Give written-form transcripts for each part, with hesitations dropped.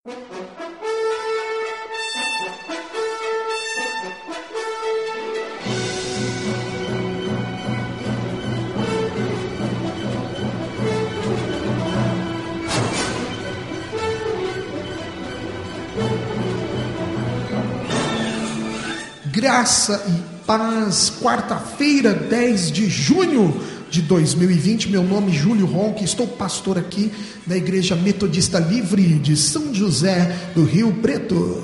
Graça e paz, quarta-feira, 10 de junho de 2020, meu nome é Júlio Ronque, estou pastor aqui da Igreja Metodista Livre de São José do Rio Preto.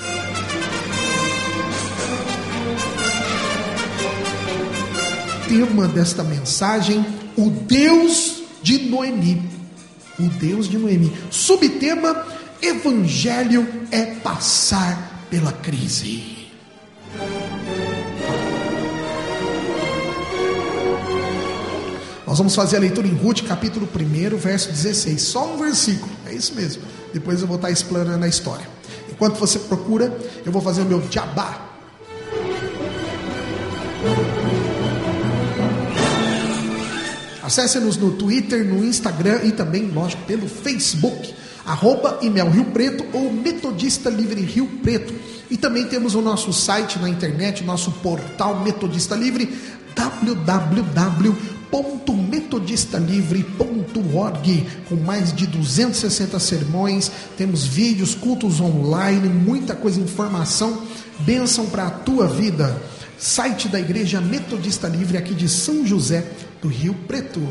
Tema desta mensagem, o Deus de Noemi. O Deus de Noemi. Subtema, Evangelho é passar pela crise. Nós vamos fazer a leitura em Ruth, capítulo 1, verso 16. Só um versículo, é isso mesmo. Depois eu vou estar explanando a história. Enquanto você procura, eu vou fazer o meu jabá. Acesse-nos no Twitter, no Instagram e também, lógico, pelo Facebook. @Imel Rio Preto ou Metodista Livre Rio Preto. E também temos o nosso site na internet, nosso portal Metodista Livre, www.metodistalivre.org, com mais de 260 sermões, temos vídeos, cultos online, muita coisa, informação, bênção para a tua vida. Site da Igreja Metodista Livre aqui de São José do Rio Preto.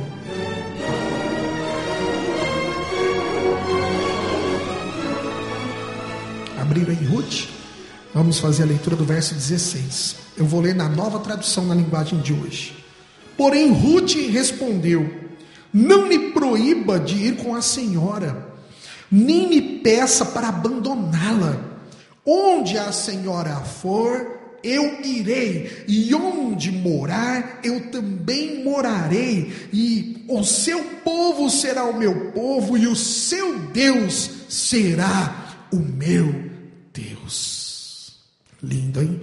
Abriram em Ruth? Vamos fazer a leitura do verso 16. Eu vou ler na nova tradução na linguagem de hoje. Porém Ruth respondeu: não me proíba de ir com a senhora, nem me peça para abandoná-la. Onde a senhora for, eu irei, e onde morar, eu também morarei, e o seu povo será o meu povo, e o seu Deus será o meu Deus. Lindo, hein?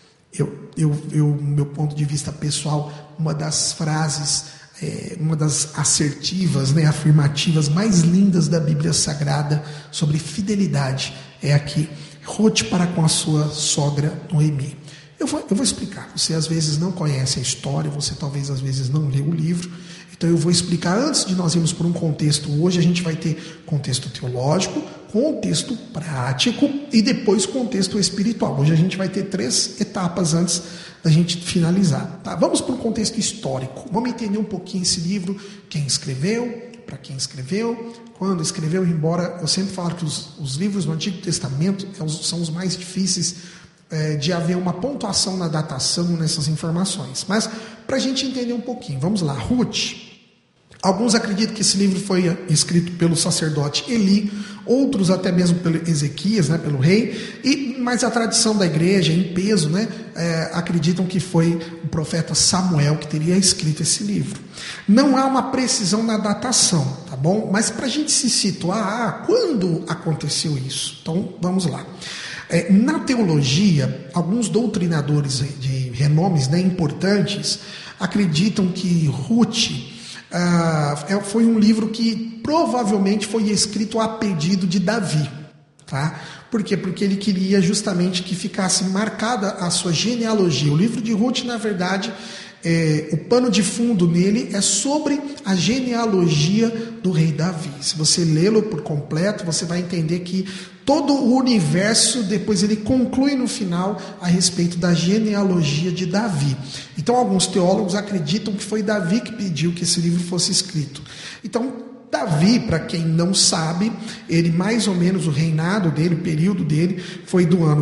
Meu ponto de vista pessoal, uma das frases, uma das assertivas, afirmativas mais lindas da Bíblia Sagrada sobre fidelidade é aqui: Ruth para com a sua sogra Noemi. Eu vou explicar. Você às vezes não conhece a história, você talvez às vezes não leu o livro. Então eu vou explicar, antes de nós irmos por um contexto. Hoje a gente vai ter contexto teológico, contexto prático e depois contexto espiritual. Hoje a gente vai ter 3 etapas antes da gente finalizar. Tá? Vamos para um contexto histórico. Vamos entender um pouquinho esse livro, quem escreveu, para quem escreveu, quando escreveu, embora eu sempre falo que os livros do Antigo Testamento são os mais difíceis de haver uma pontuação na datação nessas informações. Mas para a gente entender um pouquinho, vamos lá. Ruth. Alguns acreditam que esse livro foi escrito pelo sacerdote Eli, outros até mesmo pelo Ezequias, pelo rei, mas a tradição da igreja, em peso, acreditam que foi o profeta Samuel que teria escrito esse livro. Não há uma precisão na datação, tá bom? Mas para a gente se situar, quando aconteceu isso? Então, vamos lá. Na teologia, alguns doutrinadores de renomes importantes acreditam que Ruth foi um livro que provavelmente foi escrito a pedido de Davi, tá? Por quê? Porque ele queria justamente que ficasse marcada a sua genealogia. O livro de Ruth, na verdade, o pano de fundo nele é sobre a genealogia do rei Davi. Se você lê-lo por completo, você vai entender que todo o universo, depois ele conclui no final a respeito da genealogia de Davi. Então alguns teólogos acreditam que foi Davi que pediu que esse livro fosse escrito. Então Davi, para quem não sabe, ele mais ou menos, o reinado dele, o período dele, foi do ano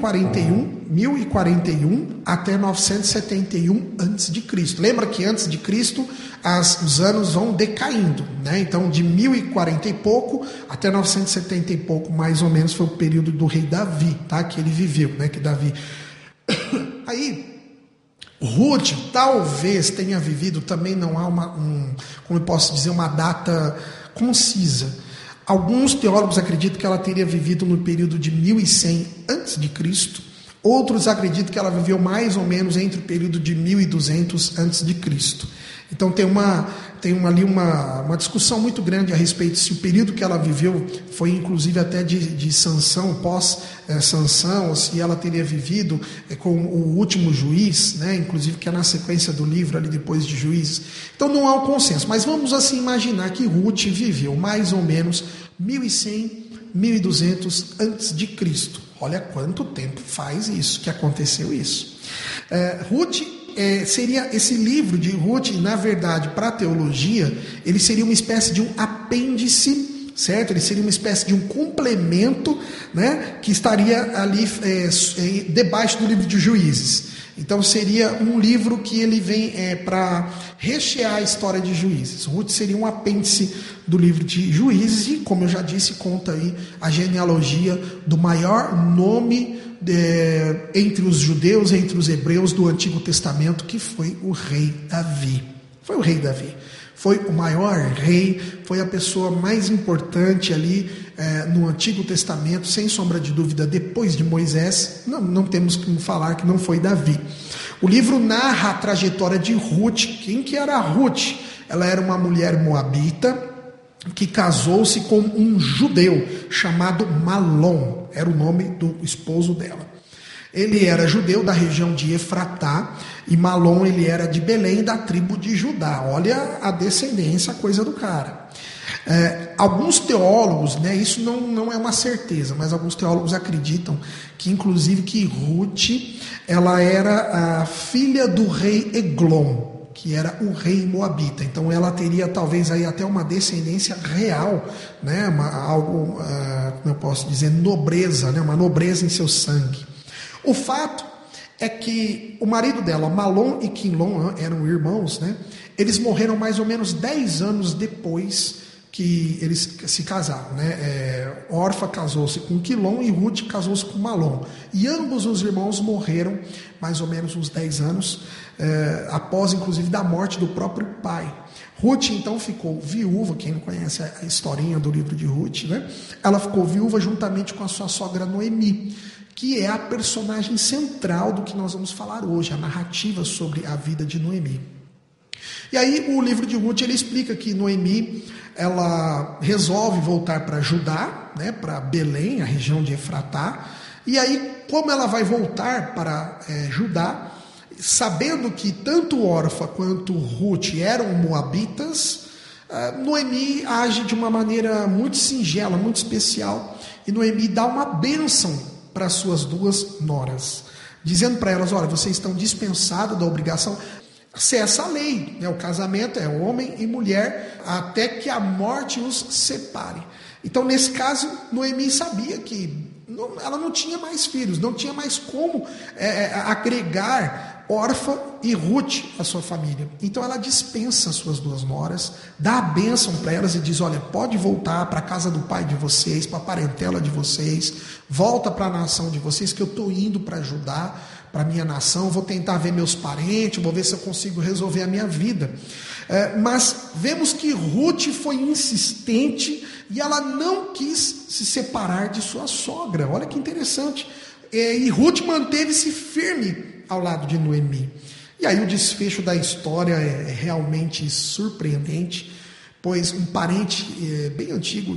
1041 até 971 a.C. Lembra que antes de Cristo os anos vão decaindo, Então de 1040 e pouco até 970 e pouco, mais ou menos, foi o período do rei Davi, tá? Que ele viveu, que Davi. Aí Ruth talvez tenha vivido, também não há como eu posso dizer, uma data concisa. Alguns teólogos acreditam que ela teria vivido no período de 1100 a.C., Outros acreditam que ela viveu mais ou menos entre o período de 1200 a.C. Então tem ali uma discussão muito grande a respeito se o período que ela viveu foi inclusive até de Sansão, pós-Sansão, ou se ela teria vivido com o último juiz, né? Inclusive que é na sequência do livro ali depois de Juízes. Então não há um consenso, mas vamos assim imaginar que Ruth viveu mais ou menos 1100, 1200 a.C. Olha quanto tempo faz isso, que aconteceu isso. Ruth seria esse livro de Ruth, na verdade, para a teologia, ele seria uma espécie de um apêndice, certo? Ele seria uma espécie de um complemento, né, que estaria ali debaixo do livro de Juízes. Então seria um livro que ele vem para rechear a história de Juízes. Ruth seria um apêndice do livro de Juízes e, como eu já disse, conta aí a genealogia do maior nome entre os judeus, entre os hebreus do Antigo Testamento, que foi o rei Davi. Foi o rei Davi. Foi o maior rei, foi a pessoa mais importante ali no Antigo Testamento, sem sombra de dúvida, depois de Moisés. Não temos que falar que não foi Davi. O livro narra a trajetória de Ruth. Quem que era Ruth? Ela era uma mulher moabita que casou-se com um judeu chamado Malom, era o nome do esposo dela. Ele era judeu da região de Efratá e Malom ele era de Belém, da tribo de Judá. Olha a descendência, a coisa do cara. Alguns teólogos, né, isso não é uma certeza, mas alguns teólogos acreditam que inclusive que Ruth ela era a filha do rei Eglon, que era o rei moabita. Então ela teria talvez aí até uma descendência real, né, como eu posso dizer, nobreza, né, uma nobreza em seu sangue. O fato é que o marido dela, Malom e Quilom, eram irmãos, né? Eles morreram mais ou menos 10 anos depois que eles se casaram, né? Orfa casou-se com Quilom e Ruth casou-se com Malom. E ambos os irmãos morreram mais ou menos uns 10 anos, após inclusive da morte do próprio pai. Ruth então ficou viúva, quem não conhece a historinha do livro de Ruth, né? Ela ficou viúva juntamente com a sua sogra Noemi, que é a personagem central do que nós vamos falar hoje, a narrativa sobre a vida de Noemi. E aí o livro de Ruth ele explica que Noemi ela resolve voltar para Judá, né, para Belém, a região de Efratá, e aí como ela vai voltar para Judá, sabendo que tanto Orfa quanto Ruth eram moabitas, Noemi age de uma maneira muito singela, muito especial, e Noemi dá uma bênção para suas duas noras, dizendo para elas: olha, vocês estão dispensadas da obrigação, cessa a lei, né? O casamento é homem e mulher até que a morte os separe. Então nesse caso Noemi sabia que ela não tinha mais filhos, não tinha mais como agregar Orfa e Ruth à sua família. Então ela dispensa as suas duas noras, dá a bênção para elas e diz: olha, pode voltar para a casa do pai de vocês, para a parentela de vocês, volta para a nação de vocês, que eu estou indo para ajudar, para a minha nação, vou tentar ver meus parentes, vou ver se eu consigo resolver a minha vida. Mas vemos que Ruth foi insistente e ela não quis se separar de sua sogra. Olha que interessante. E Ruth manteve-se firme ao lado de Noemi. E aí o desfecho da história é realmente surpreendente, pois um parente bem antigo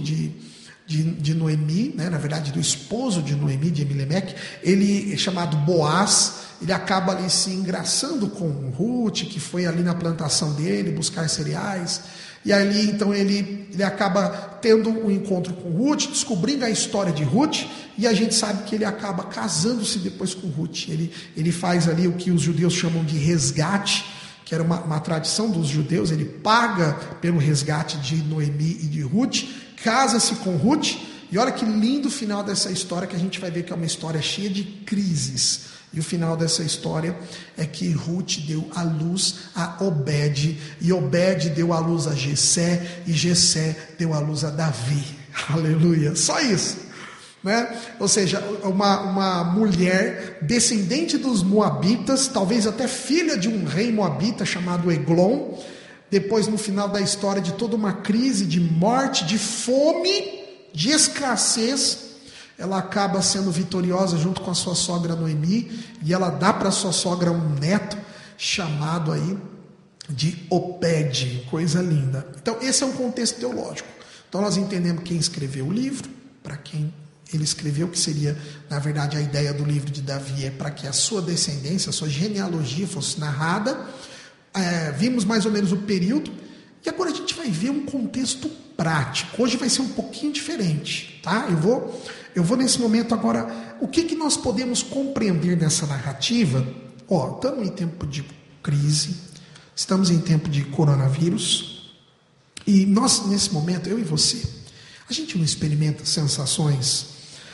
de Noemi, né, na verdade do esposo de Noemi, de Elimelec, ele chamado Boaz, ele acaba ali se engraçando com Ruth, que foi ali na plantação dele buscar cereais, e ali então ele acaba tendo um encontro com Ruth, descobrindo a história de Ruth, e a gente sabe que ele acaba casando-se depois com Ruth. Ele faz ali o que os judeus chamam de resgate, que era uma tradição dos judeus. Ele paga pelo resgate de Noemi e de Ruth, casa-se com Ruth, e olha que lindo o final dessa história, que a gente vai ver que é uma história cheia de crises. E o final dessa história é que Ruth deu à luz a Obed, e Obed deu à luz a Jessé, e Jessé deu à luz a Davi. Aleluia, só isso, né? Ou seja, uma mulher descendente dos moabitas, talvez até filha de um rei moabita chamado Eglon. Depois, no final da história, de toda uma crise de morte, de fome, de escassez, ela acaba sendo vitoriosa junto com a sua sogra Noemi, e ela dá para sua sogra um neto chamado aí de Obed, coisa linda. Então esse é um contexto teológico. Então nós entendemos quem escreveu o livro, para quem ele escreveu, que seria, na verdade, a ideia do livro de Davi é para que a sua descendência, a sua genealogia fosse narrada. Vimos mais ou menos o período, e agora a gente vai ver um contexto prático. Hoje vai ser um pouquinho diferente, tá? Eu vou nesse momento agora, o que nós podemos compreender nessa narrativa? Estamos em tempo de crise, estamos em tempo de coronavírus, e nós, nesse momento, eu e você, a gente não experimenta sensações,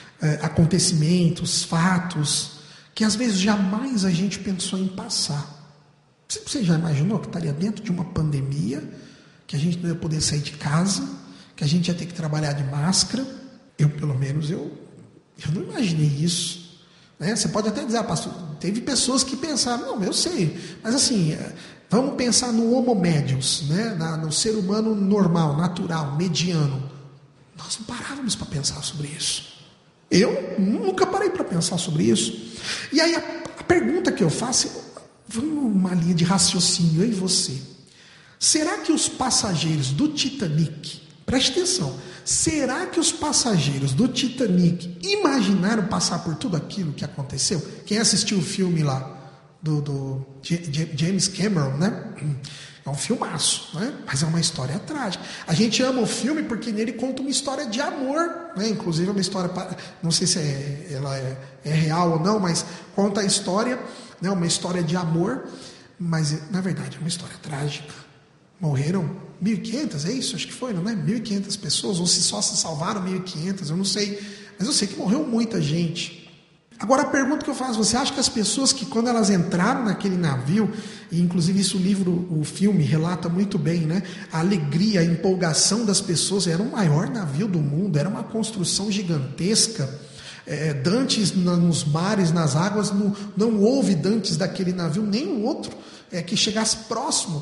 acontecimentos, fatos, que às vezes jamais a gente pensou em passar. Você já imaginou que estaria dentro de uma pandemia, que a gente não ia poder sair de casa, que a gente ia ter que trabalhar de máscara? Eu, pelo menos, eu não imaginei isso. Né? Você pode até dizer, pastor, teve pessoas que pensaram, não, eu sei, mas assim, vamos pensar no homo medius, né? No ser humano normal, natural, mediano. Nós não parávamos para pensar sobre isso. Eu nunca parei para pensar sobre isso. E aí a pergunta que eu faço, vamos numa linha de raciocínio, eu e você. Será que os passageiros do Titanic, preste atenção, será que os passageiros do Titanic imaginaram passar por tudo aquilo que aconteceu? Quem assistiu o filme lá do James Cameron, né? É um filmaço, né? Mas é uma história trágica. A gente ama o filme porque nele conta uma história de amor, né? Inclusive é uma história, não sei se ela é real ou não, mas conta a história, né? Uma história de amor, mas na verdade é uma história trágica. Morreram 1.500, é isso? Acho que foi, não é? 1.500 pessoas, ou se só se salvaram 1.500, eu não sei, mas eu sei que morreu muita gente. Agora a pergunta que eu faço, você acha que as pessoas que quando elas entraram naquele navio, e inclusive isso o filme relata muito bem, né? A alegria, a empolgação das pessoas, era o maior navio do mundo, era uma construção gigantesca. Dantes nos mares, nas águas, não houve dantes daquele navio, nenhum outro que chegasse próximo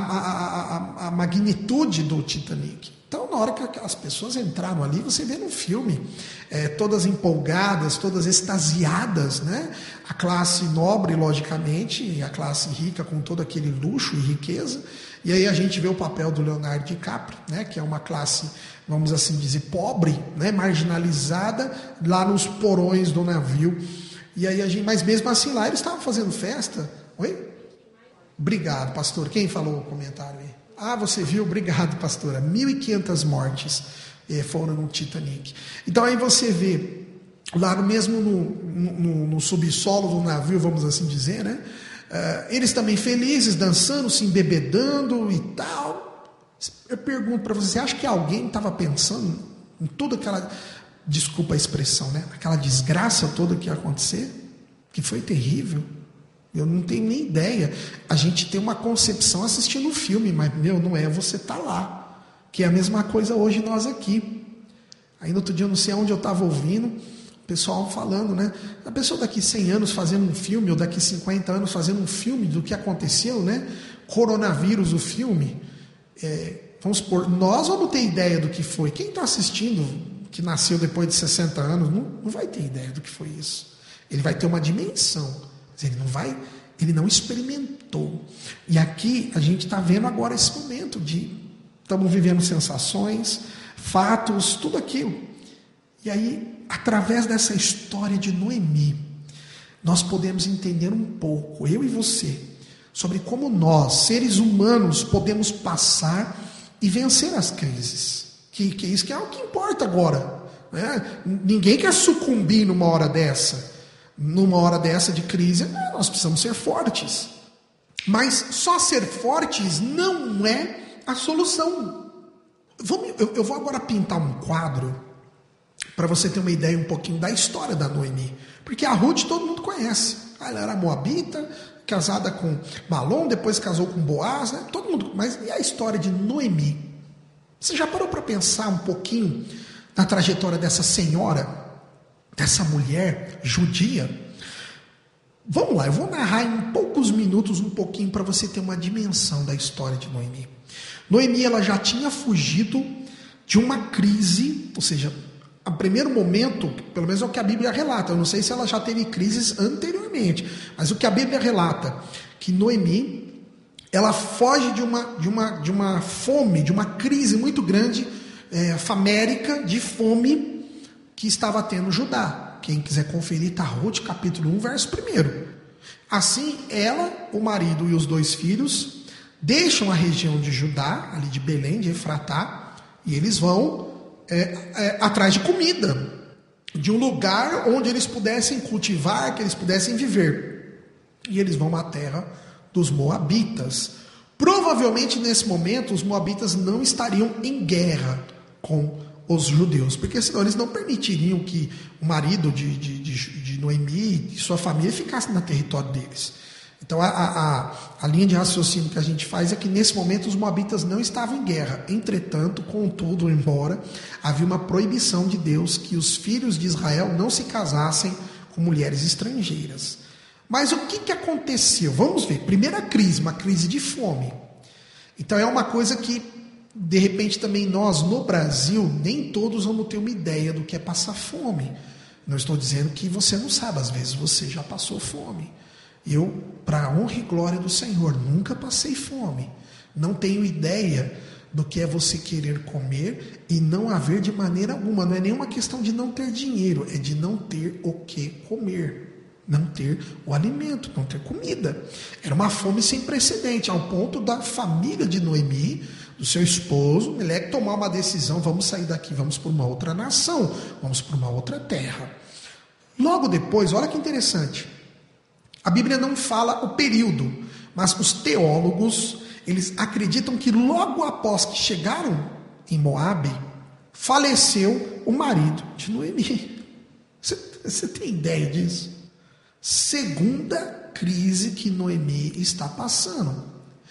à magnitude do Titanic. Então, na hora que as pessoas entraram ali, você vê no filme, todas empolgadas, todas extasiadas, né? A classe nobre, logicamente, e a classe rica com todo aquele luxo e riqueza. E aí a gente vê o papel do Leonardo DiCaprio, né? Que é uma classe, vamos assim dizer, pobre, né? Marginalizada, lá nos porões do navio. E aí mas mesmo assim lá eles estavam fazendo festa. Oi? Obrigado, pastor. Quem falou o comentário aí? Você viu? Obrigado, pastora. 1.500 mortes foram no Titanic. Então aí você vê, lá mesmo no subsolo do navio, vamos assim dizer, né? Eles também felizes, dançando, se embebedando e tal. Eu pergunto para você acha que alguém estava pensando em toda aquela, desculpa a expressão, né? Aquela desgraça toda que ia acontecer? Que foi terrível. Eu não tenho nem ideia. A gente tem uma concepção assistindo o filme, mas, não é você estar lá. Que é a mesma coisa hoje nós aqui. Aí no outro dia, eu não sei onde eu estava ouvindo, o pessoal falando, né? A pessoa daqui 100 anos fazendo um filme, ou daqui 50 anos fazendo um filme do que aconteceu, né? Coronavírus, o filme. Vamos supor, nós vamos ter ideia do que foi. Quem está assistindo, que nasceu depois de 60 anos, não vai ter ideia do que foi isso. Ele vai ter uma dimensão. Ele não experimentou. E aqui a gente está vendo agora esse momento estamos vivendo sensações, fatos, tudo aquilo. E aí, através dessa história de Noemi, nós podemos entender um pouco, eu e você, sobre como nós, seres humanos, podemos passar e vencer as crises. Que isso que é o que importa agora. Né? Ninguém quer sucumbir numa hora dessa. Numa hora dessa de crise, nós precisamos ser fortes. Mas só ser fortes não é a solução. Eu vou agora pintar um quadro para você ter uma ideia um pouquinho da história da Noemi. Porque a Ruth todo mundo conhece. Ela era moabita, casada com Malom, depois casou com Boaz, né? Todo mundo. Mas e a história de Noemi? Você já parou para pensar um pouquinho na trajetória dessa senhora? Dessa mulher judia? Vamos lá, eu vou narrar em poucos minutos um pouquinho para você ter uma dimensão da história de Noemi. Noemi, ela já tinha fugido de uma crise, ou seja, a primeiro momento, pelo menos é o que a Bíblia relata, eu não sei se ela já teve crises anteriormente, mas o que a Bíblia relata, que Noemi, ela foge de uma fome, de uma crise muito grande, famérica, de fome, que estava tendo Judá. Quem quiser conferir, está Ruth, capítulo 1, verso 1. Assim, ela, o marido e os 2 filhos deixam a região de Judá, ali de Belém, de Efratá, e eles vão atrás de comida, de um lugar onde eles pudessem cultivar, que eles pudessem viver. E eles vão à terra dos Moabitas. Provavelmente nesse momento os Moabitas não estariam em guerra com os judeus, porque senão eles não permitiriam que o marido de Noemi e sua família ficassem no território deles. Então a linha de raciocínio que a gente faz é que nesse momento os moabitas não estavam em guerra. Entretanto, contudo, embora havia uma proibição de Deus que os filhos de Israel não se casassem com mulheres estrangeiras. Mas o que aconteceu? Vamos ver. Primeira crise, uma crise de fome. Então é uma coisa que, de repente, também nós no Brasil, nem todos vamos ter uma ideia do que é passar fome. Não estou dizendo que você não sabe, às vezes você já passou fome. Eu, para a honra e glória do Senhor, nunca passei fome. Não tenho ideia do que é você querer comer e não haver de maneira alguma. Não é nenhuma questão de não ter dinheiro, é de não ter o que comer. Não ter o alimento, não ter comida. Era uma fome sem precedente, ao ponto da família de Noemi, do seu esposo, Meleque, tomar uma decisão: vamos sair daqui, vamos para uma outra nação, vamos para uma outra terra. Logo depois, olha que interessante, a Bíblia não fala o período, mas os teólogos, eles acreditam que logo após que chegaram em Moabe, faleceu o marido de Noemi. Você tem ideia disso? Segunda crise que Noemi está passando.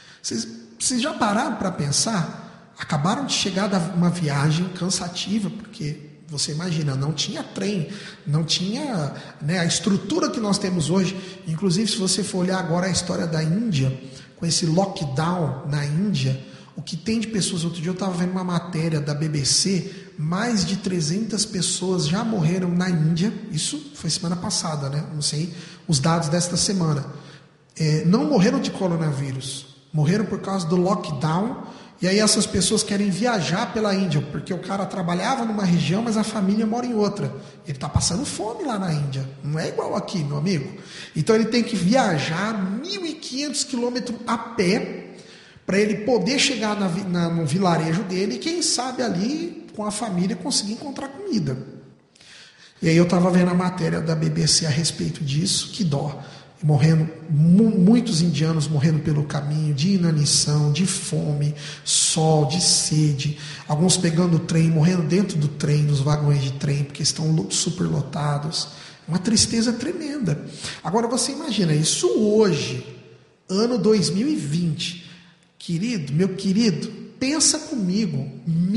Vocês já pararam para pensar? Acabaram de chegar de uma viagem cansativa, porque você imagina, não tinha trem, não tinha, a estrutura que nós temos hoje. Inclusive, se você for olhar agora a história da Índia, com esse lockdown na Índia, o que tem de pessoas, outro dia eu estava vendo uma matéria da BBC, mais de 300 pessoas já morreram na Índia, isso foi semana passada, não sei os dados desta semana, não morreram de coronavírus, morreram por causa do lockdown. E aí essas pessoas querem viajar pela Índia, porque o cara trabalhava numa região, mas a família mora em outra. Ele está passando fome lá na Índia, não é igual aqui, meu amigo. Então ele tem que viajar 1.500 quilômetros a pé, para ele poder chegar no vilarejo dele e quem sabe ali, com a família, conseguir encontrar comida. E aí eu estava vendo a matéria da BBC a respeito disso, que dó. Morrendo, muitos indianos morrendo pelo caminho, de inanição, de fome, sol, de sede, alguns pegando o trem, morrendo dentro do trem, nos vagões de trem, porque estão superlotados. Uma tristeza tremenda. Agora você imagina isso hoje, ano 2020, querido, meu querido, pensa comigo,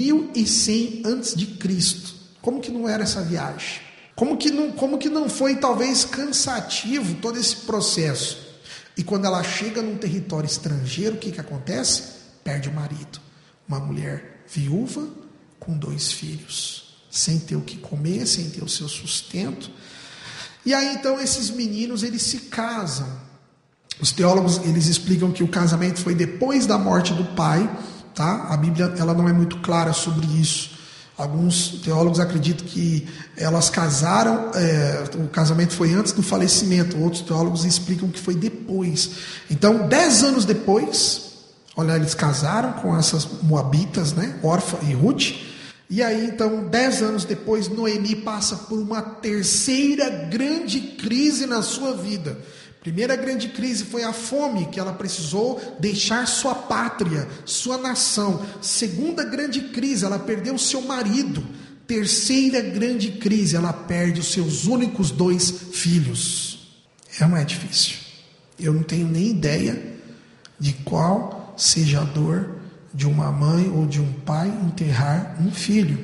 1100 a.C., como que não era essa viagem? Como que não foi talvez cansativo todo esse processo? E quando ela chega num território estrangeiro, o que acontece? Perde o marido. Uma mulher viúva com 2 filhos, sem ter o que comer, sem ter o seu sustento. E aí então esses meninos, eles se casam. Os teólogos, eles explicam que o casamento foi depois da morte do pai, tá? A Bíblia, ela não é muito clara sobre isso. Alguns teólogos acreditam que elas casaram, o casamento foi antes do falecimento. Outros teólogos explicam que foi depois. Então, 10 anos depois, olha, eles casaram com essas moabitas, Orfa e Ruth. E aí, então, 10 anos depois, Noemi passa por uma terceira grande crise na sua vida. Primeira grande crise foi a fome, que ela precisou deixar sua pátria, sua nação. Segunda grande crise, ela perdeu seu marido. Terceira grande crise, ela perde os seus únicos 2 filhos. Não é difícil. Eu não tenho nem ideia de qual seja a dor de uma mãe ou de um pai enterrar um filho.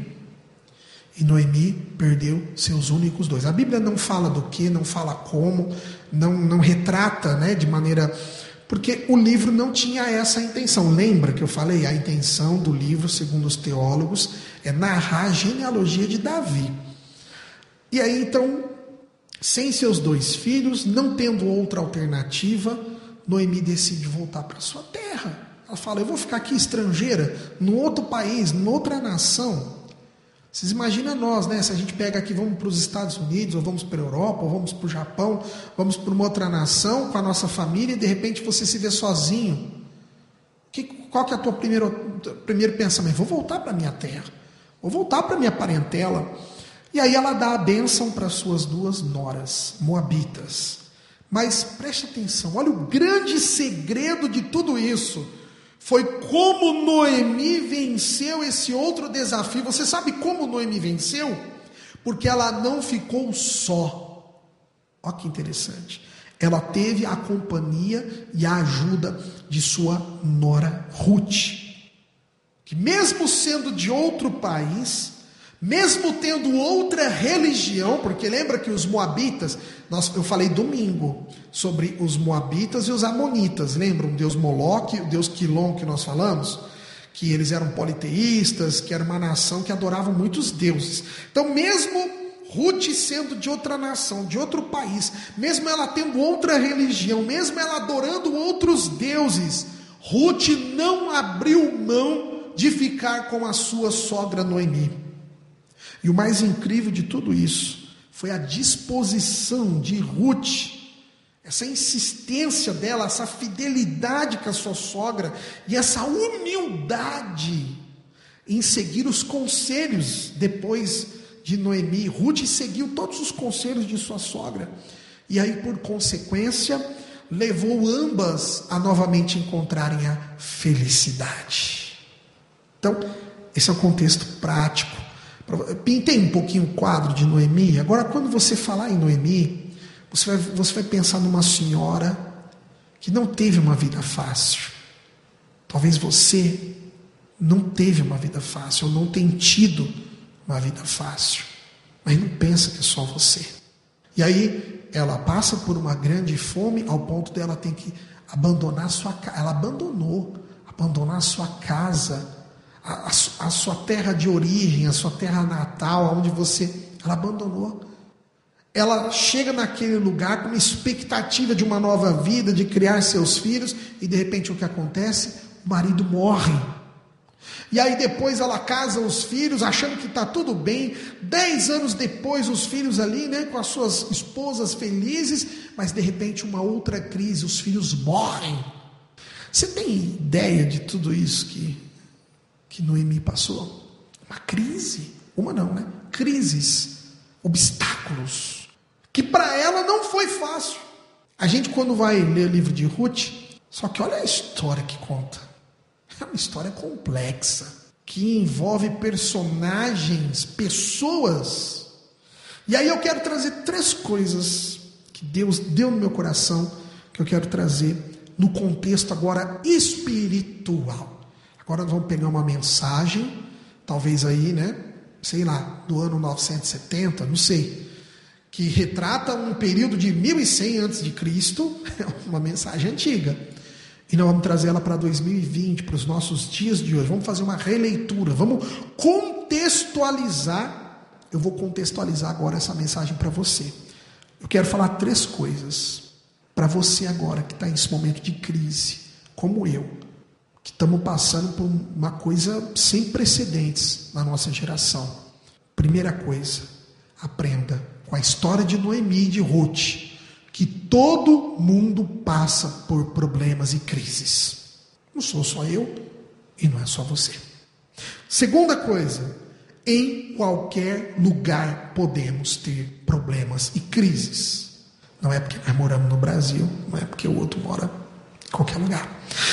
E Noemi perdeu seus únicos 2. A Bíblia não fala do que, não fala como, não retrata, de maneira... Porque o livro não tinha essa intenção. Lembra que eu falei? A intenção do livro, segundo os teólogos, é narrar a genealogia de Davi. E aí então, sem seus 2 filhos, não tendo outra alternativa, Noemi decide voltar para sua terra. Ela fala, eu vou ficar aqui estrangeira, num outro país, numa outra nação. Vocês imaginam nós, né? Se a gente pega aqui, vamos para os Estados Unidos, ou vamos para a Europa, ou vamos para o Japão, vamos para uma outra nação com a nossa família, e de repente você se vê sozinho. Qual que é o teu primeiro pensamento? Vou voltar para a minha terra, vou voltar para a minha parentela. E aí ela dá a bênção para suas 2 noras, moabitas. Mas preste atenção, olha o grande segredo de tudo isso. Foi como Noemi venceu esse outro desafio. Você sabe como Noemi venceu? Porque ela não ficou só. Olha que interessante. Ela teve a companhia e a ajuda de sua nora Ruth, que mesmo sendo de outro país, mesmo tendo outra religião, porque lembra que os moabitas, eu falei domingo sobre os moabitas e os amonitas, lembram? O deus Moloque, o deus Quilom que nós falamos, que eles eram politeístas, que era uma nação que adoravam muitos deuses. Então mesmo Ruth sendo de outra nação, de outro país, mesmo ela tendo outra religião, mesmo ela adorando outros deuses, Ruth não abriu mão de ficar com a sua sogra Noemi. E o mais incrível de tudo isso foi a disposição de Ruth, essa insistência dela, essa fidelidade com a sua sogra e essa humildade em seguir os conselhos depois de Noemi. Ruth seguiu todos os conselhos de sua sogra e aí, por consequência, levou ambas a novamente encontrarem a felicidade. Então, esse é o contexto prático. Pintei um pouquinho o quadro de Noemi. Agora, quando você falar em Noemi, você vai pensar numa senhora que não teve uma vida fácil. Talvez você não teve uma vida fácil, ou não tenha tido uma vida fácil. Mas não pensa que é só você. E aí, ela passa por uma grande fome, ao ponto dela ter que abandonar sua casa. Ela abandonar sua casa, a sua terra de origem, a sua terra natal, onde ela abandonou. Ela chega naquele lugar com uma expectativa de uma nova vida, de criar seus filhos, e de repente o que acontece? O marido morre. E aí depois ela casa os filhos, achando que está tudo bem. 10 anos depois, os filhos ali, né, com as suas esposas felizes, mas de repente uma outra crise, os filhos morrem. Você tem ideia de tudo isso que Noemi passou? Uma crise, uma não, né? Crises, obstáculos, que para ela não foi fácil. A gente, quando vai ler o livro de Ruth, só que olha a história que conta. É uma história complexa, que envolve personagens, pessoas. E aí eu quero trazer 3 coisas que Deus deu no meu coração, que eu quero trazer no contexto agora espiritual. Agora nós vamos pegar uma mensagem, talvez aí, né, sei lá, do ano 970, não sei, que retrata um período de 1100 a.C., uma mensagem antiga. E nós vamos trazer ela para 2020, para os nossos dias de hoje. Vamos fazer uma releitura, vamos contextualizar. Eu vou contextualizar agora essa mensagem para você. Eu quero falar 3 coisas para você agora, que está nesse momento de crise, como eu, que estamos passando por uma coisa sem precedentes na nossa geração. Primeira coisa, aprenda com a história de Noemi e de Ruth, que todo mundo passa por problemas e crises. Não sou só eu e não é só você. Segunda coisa, em qualquer lugar podemos ter problemas e crises. Não é porque nós moramos no Brasil, não é porque o outro mora em qualquer lugar.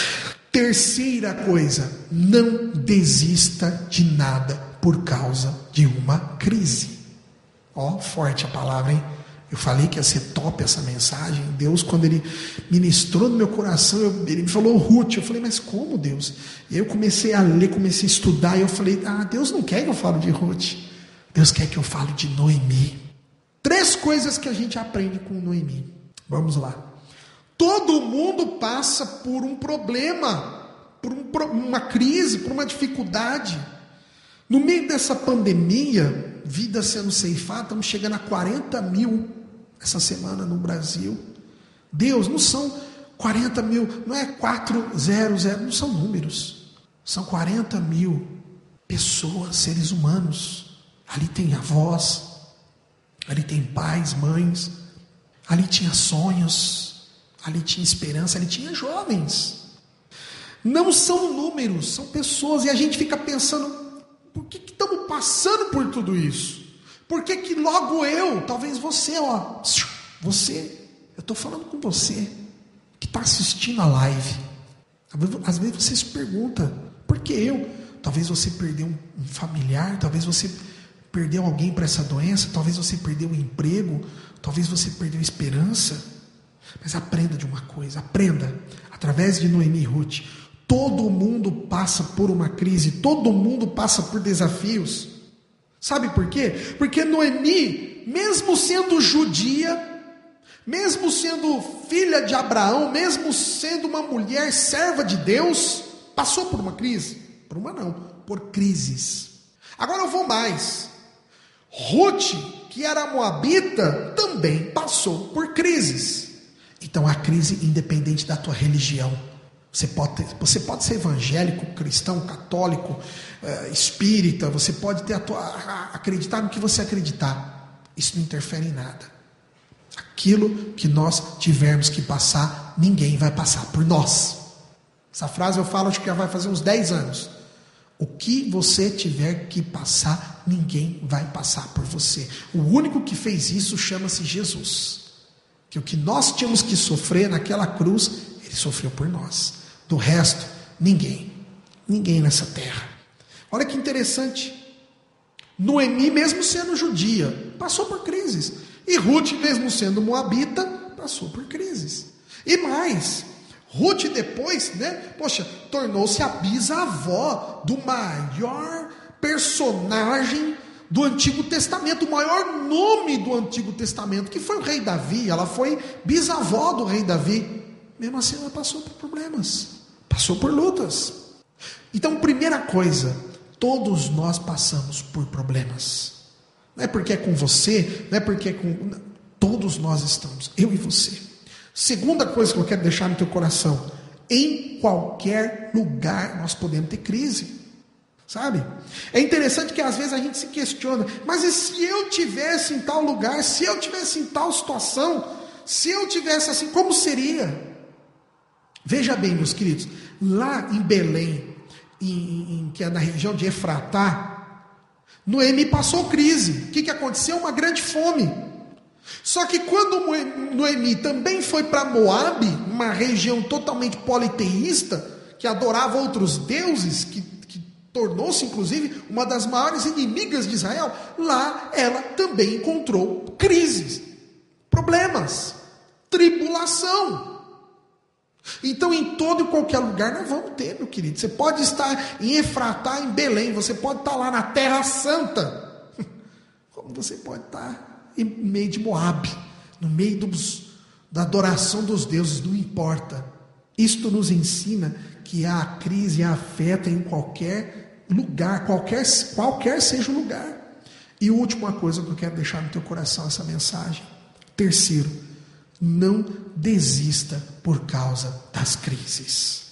Terceira coisa, não desista de nada por causa de uma crise. Ó, forte a palavra, hein? Eu falei que ia ser top essa mensagem. Deus, quando Ele ministrou no meu coração, Ele me falou Ruth. Eu falei, mas como, Deus? E aí eu comecei a ler, comecei a estudar, e eu falei, Deus não quer que eu fale de Ruth. Deus quer que eu fale de Noemi. 3 coisas que a gente aprende com Noemi. Vamos lá. Todo mundo passa por um problema, por uma crise, por uma dificuldade. No meio dessa pandemia, vidas sendo ceifadas, estamos chegando a 40 mil essa semana no Brasil. Deus, não são 40 mil, não é 400, não são números, são 40 mil pessoas, seres humanos. Ali tem avós, ali tem pais, mães, ali tinha sonhos, ali tinha esperança, ali tinha jovens. Não são números, são pessoas. E a gente fica pensando, por que estamos passando por tudo isso? Por que logo eu, talvez você, você, eu estou falando com você, que está assistindo a live. Às vezes você se pergunta, por que eu? Talvez você perdeu um familiar, talvez você perdeu alguém para essa doença, talvez você perdeu um emprego, talvez você perdeu esperança. Mas aprenda de uma coisa, aprenda, através de Noemi e Ruth, todo mundo passa por uma crise, todo mundo passa por desafios. Sabe por quê? Porque Noemi, mesmo sendo judia, mesmo sendo filha de Abraão, mesmo sendo uma mulher serva de Deus, passou por uma crise. Por uma não, por crises. Agora eu vou mais. Ruth, que era moabita, também passou por crises. Então a crise independente da tua religião. Você pode ser evangélico, cristão, católico, espírita, você pode ter acreditar no que você acreditar. Isso não interfere em nada. Aquilo que nós tivermos que passar, ninguém vai passar por nós. Essa frase eu falo, acho que já vai fazer uns 10 anos. O que você tiver que passar, ninguém vai passar por você. O único que fez isso chama-se Jesus. Que o que nós tínhamos que sofrer naquela cruz, Ele sofreu por nós. Do resto, ninguém. Ninguém nessa terra. Olha que interessante. Noemi, mesmo sendo judia, passou por crises. E Ruth, mesmo sendo moabita, passou por crises. E mais, Ruth depois, tornou-se a bisavó do maior personagem do Antigo Testamento, o maior nome do Antigo Testamento, que foi o rei Davi. Ela foi bisavó do rei Davi. Mesmo assim, ela passou por problemas, passou por lutas. Então, primeira coisa, todos nós passamos por problemas. Não é porque é com você, não é porque é com... Todos nós estamos, eu e você. Segunda coisa que eu quero deixar no teu coração: em qualquer lugar nós podemos ter crise. Sabe? É interessante que às vezes a gente se questiona, mas e se eu tivesse em tal lugar, se eu tivesse em tal situação, se eu tivesse assim, como seria? Veja bem, meus queridos, lá em Belém, que é na região de Efratá, Noemi passou crise. O que aconteceu? Uma grande fome. Só que quando Noemi também foi para Moabe, uma região totalmente politeísta, que adorava outros deuses, que tornou-se inclusive uma das maiores inimigas de Israel, lá ela também encontrou crises, problemas, tribulação. Então, em todo e qualquer lugar nós vamos ter, meu querido. Você pode estar em Efratá, em Belém, você pode estar lá na Terra Santa, como você pode estar em meio de Moabe, no meio da adoração dos deuses, não importa. Isto nos ensina que a crise afeta em qualquer lugar, qualquer seja o lugar. E última coisa que eu quero deixar no teu coração, essa mensagem. Terceiro, não desista por causa das crises.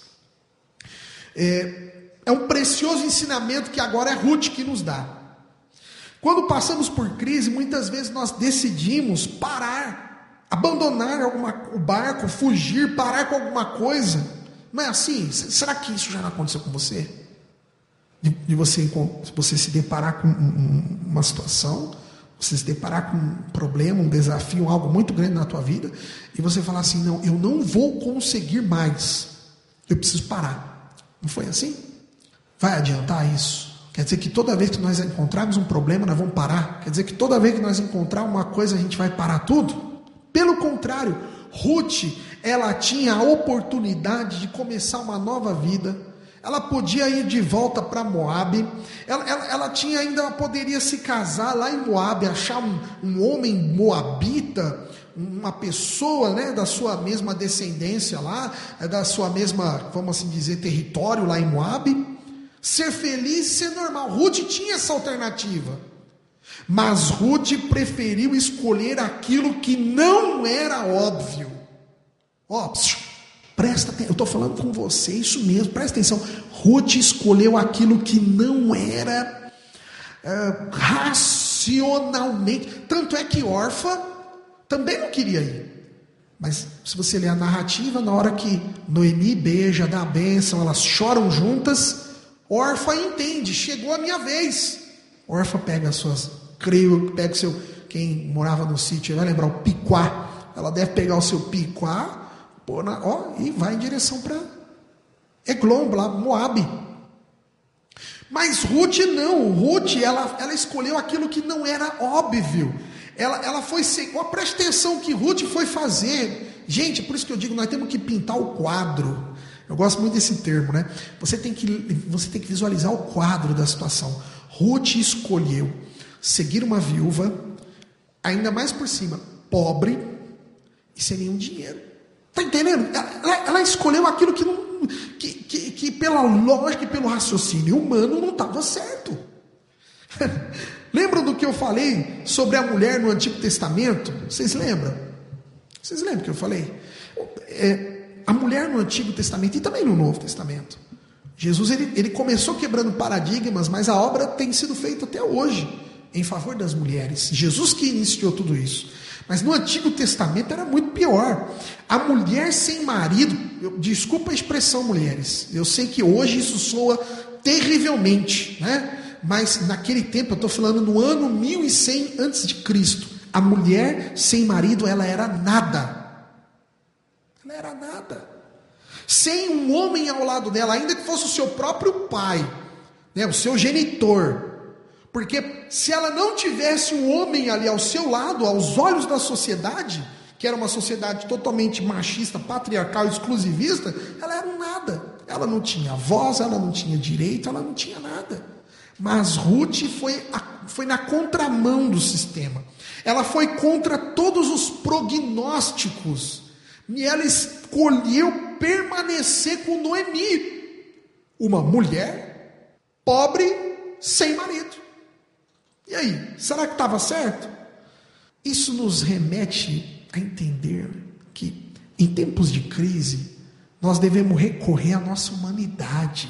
É um precioso ensinamento que agora é Ruth que nos dá. Quando passamos por crise, muitas vezes nós decidimos parar, abandonar o barco, fugir, parar com alguma coisa. Não é assim? Será que isso já não aconteceu com você? De você se deparar com uma situação, você se deparar com um problema, um desafio, algo muito grande na tua vida, e você falar assim: não, eu não vou conseguir mais, eu preciso parar. Não foi assim? Vai adiantar isso? Quer dizer que toda vez que nós encontrarmos um problema, nós vamos parar? Quer dizer que toda vez que nós encontrar uma coisa, a gente vai parar tudo? Pelo contrário, Ruth, ela tinha a oportunidade de começar uma nova vida. Ela podia ir de volta para Moabe. Ela tinha ainda, poderia se casar lá em Moabe, achar um homem moabita, uma pessoa, da sua mesma descendência lá, da sua mesma, vamos assim dizer, território lá em Moabe. Ser feliz e ser normal. Ruth tinha essa alternativa. Mas Ruth preferiu escolher aquilo que não era óbvio. Presta atenção, eu estou falando com você, isso mesmo, presta atenção. Ruth escolheu aquilo que não era racionalmente. Tanto é que Orfa também não queria ir. Mas se você ler a narrativa, na hora que Noemi beija, dá a bênção, elas choram juntas, Orfa entende, chegou a minha vez. Orfa pega as suas, pega o seu, quem morava no sítio vai lembrar o piquá. Ela deve pegar o seu piquá, e vai em direção para Eglon, lá, Moabe. Mas Ruth não, Ruth ela escolheu aquilo que não era óbvio. Ela foi, preste atenção que Ruth foi fazer. Gente, por isso que eu digo, nós temos que pintar o quadro. Eu gosto muito desse termo, né? Você tem que visualizar o quadro da situação. Ruth escolheu seguir uma viúva, ainda mais por cima, pobre e sem nenhum dinheiro. Está entendendo? Ela escolheu aquilo que pela lógica e pelo raciocínio humano não estava certo. Lembram do que eu falei sobre a mulher no Antigo Testamento? Vocês lembram? Vocês lembram que eu falei? A mulher no Antigo Testamento e também no Novo Testamento. Jesus ele começou quebrando paradigmas, mas a obra tem sido feita até hoje em favor das mulheres. Jesus que iniciou tudo isso. Mas no Antigo Testamento era muito pior. A mulher sem marido, desculpa a expressão, mulheres, eu sei que hoje isso soa terrivelmente, né? Mas naquele tempo, eu estou falando no ano 1100 a.C., a mulher sem marido, ela era nada. Ela era nada. Sem um homem ao lado dela, ainda que fosse o seu próprio pai, né, o seu genitor. Porque se ela não tivesse um homem ali ao seu lado, aos olhos da sociedade, que era uma sociedade totalmente machista, patriarcal, exclusivista, ela era um nada. Ela não tinha voz, ela não tinha direito, ela não tinha nada. Mas Ruth foi na contramão do sistema. Ela foi contra todos os prognósticos. E ela escolheu permanecer com Noemi, uma mulher pobre, sem marido. E aí, será que estava certo? Isso nos remete a entender que em tempos de crise, nós devemos recorrer à nossa humanidade.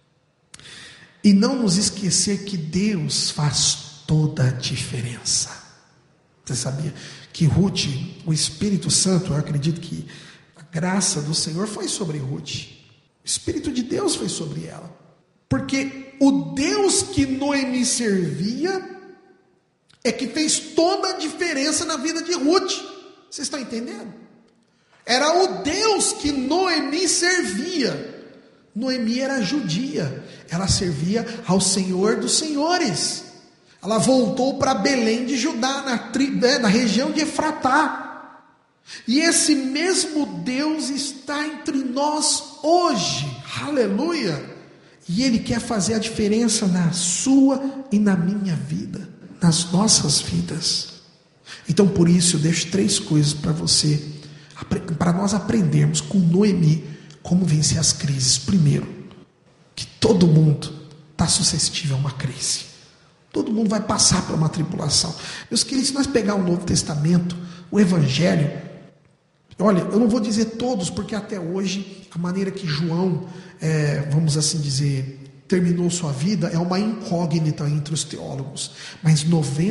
E não nos esquecer que Deus faz toda a diferença. Você sabia que Ruth, o Espírito Santo, eu acredito que a graça do Senhor foi sobre Ruth. O Espírito de Deus foi sobre ela. Porque o Deus que Noemi servia é que fez toda a diferença na vida de Ruth. Vocês estão entendendo? Era o Deus que Noemi servia. Noemi era judia, ela servia ao Senhor dos Senhores. Ela voltou para Belém de Judá, na região de Efratá. E esse mesmo Deus está entre nós hoje, aleluia. E Ele quer fazer a diferença na sua e na minha vida, nas nossas vidas. Então por isso eu deixo 3 coisas para você, para nós aprendermos com Noemi, como vencer as crises. Primeiro, que todo mundo está suscetível a uma crise. Todo mundo vai passar por uma tribulação. Meus queridos, se nós pegar o Novo Testamento, o Evangelho, olha, eu não vou dizer todos, porque até hoje, a maneira que João, vamos assim dizer, terminou sua vida, é uma incógnita entre os teólogos. Mas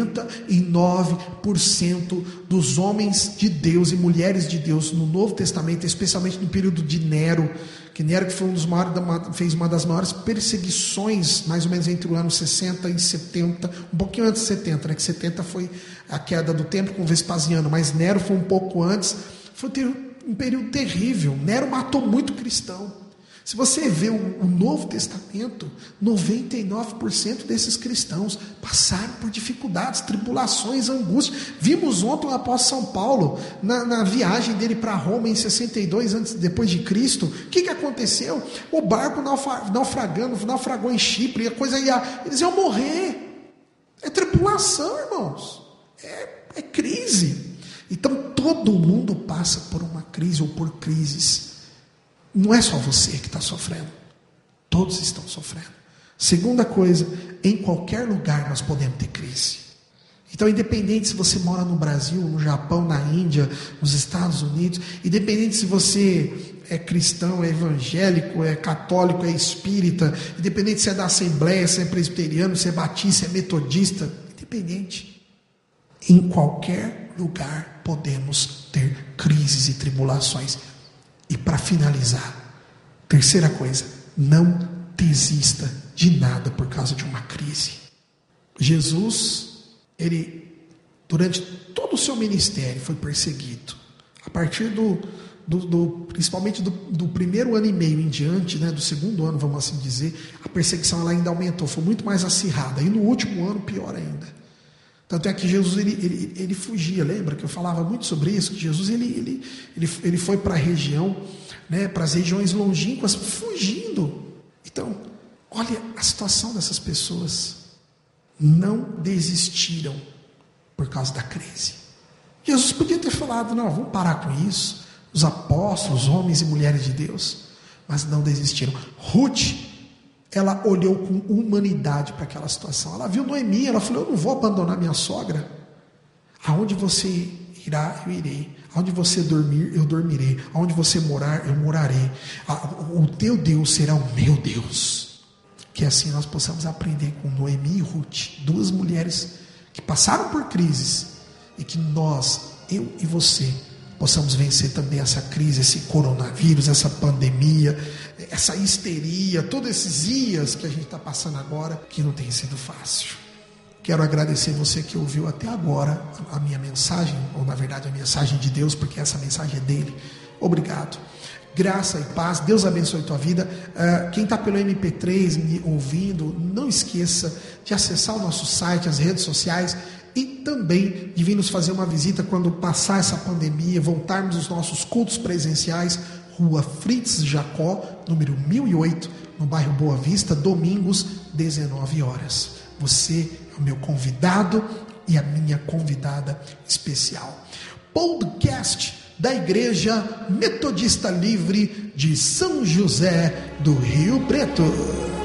99% dos homens de Deus e mulheres de Deus no Novo Testamento, especialmente no período de Nero, que foi fez uma das maiores perseguições, mais ou menos entre o ano 60 e 70, um pouquinho antes de 70, né? Que 70 foi a queda do templo com Vespasiano, mas Nero foi um pouco antes. Foi um período terrível. Nero matou muito cristão. Se você vê o Novo Testamento, 99% desses cristãos passaram por dificuldades, tribulações, angústias. Vimos ontem o apóstolo São Paulo, na viagem dele para Roma em 62 depois de Cristo. O que aconteceu? O barco naufragou em Chipre, a coisa eles iam morrer. É tribulação, irmãos. É crise. Então todo mundo passa por uma crise ou por crises. Não é só você que está sofrendo. Todos estão sofrendo. Segunda coisa, em qualquer lugar nós podemos ter crise. Então, independente se você mora no Brasil, no Japão, na Índia, nos Estados Unidos, independente se você é cristão, é evangélico, é católico, é espírita, independente se é da Assembleia, se é presbiteriano, se é batista, se é metodista, independente. Em qualquer lugar podemos ter crises e tribulações. E para finalizar, terceira coisa, não desista de nada por causa de uma crise. Jesus, ele, durante todo o seu ministério, foi perseguido. A partir principalmente do primeiro ano e meio em diante, né, do segundo ano, vamos assim dizer, a perseguição ela ainda aumentou, foi muito mais acirrada. E no último ano, pior ainda. Tanto é que Jesus ele fugia, lembra que eu falava muito sobre isso? Que Jesus ele foi para a região, né, para as regiões longínquas, fugindo. Então, olha a situação dessas pessoas. Não desistiram por causa da crise. Jesus podia ter falado, não, vamos parar com isso. Os apóstolos, homens e mulheres de Deus, mas não desistiram. Ruth, ela olhou com humanidade para aquela situação. Ela viu Noemi, ela falou, eu não vou abandonar minha sogra. Aonde você irá, eu irei. Aonde você dormir, eu dormirei. Aonde você morar, eu morarei. O teu Deus será o meu Deus. Que assim nós possamos aprender com Noemi e Ruth, duas mulheres que passaram por crises, e que nós, eu e você, possamos vencer também essa crise, esse coronavírus, essa pandemia, essa histeria, todos esses dias que a gente está passando agora, que não tem sido fácil. Quero agradecer você que ouviu até agora a minha mensagem, ou na verdade a mensagem de Deus, porque essa mensagem é dele. Obrigado. Graça e paz, Deus abençoe a tua vida. Quem está pelo MP3 me ouvindo, não esqueça de acessar o nosso site, as redes sociais, e também de vir nos fazer uma visita quando passar essa pandemia, voltarmos aos nossos cultos presenciais, Rua Fritz Jacó, número 1008, no bairro Boa Vista, domingos, 19 horas. Você é o meu convidado e a minha convidada especial. Podcast da Igreja Metodista Livre de São José do Rio Preto.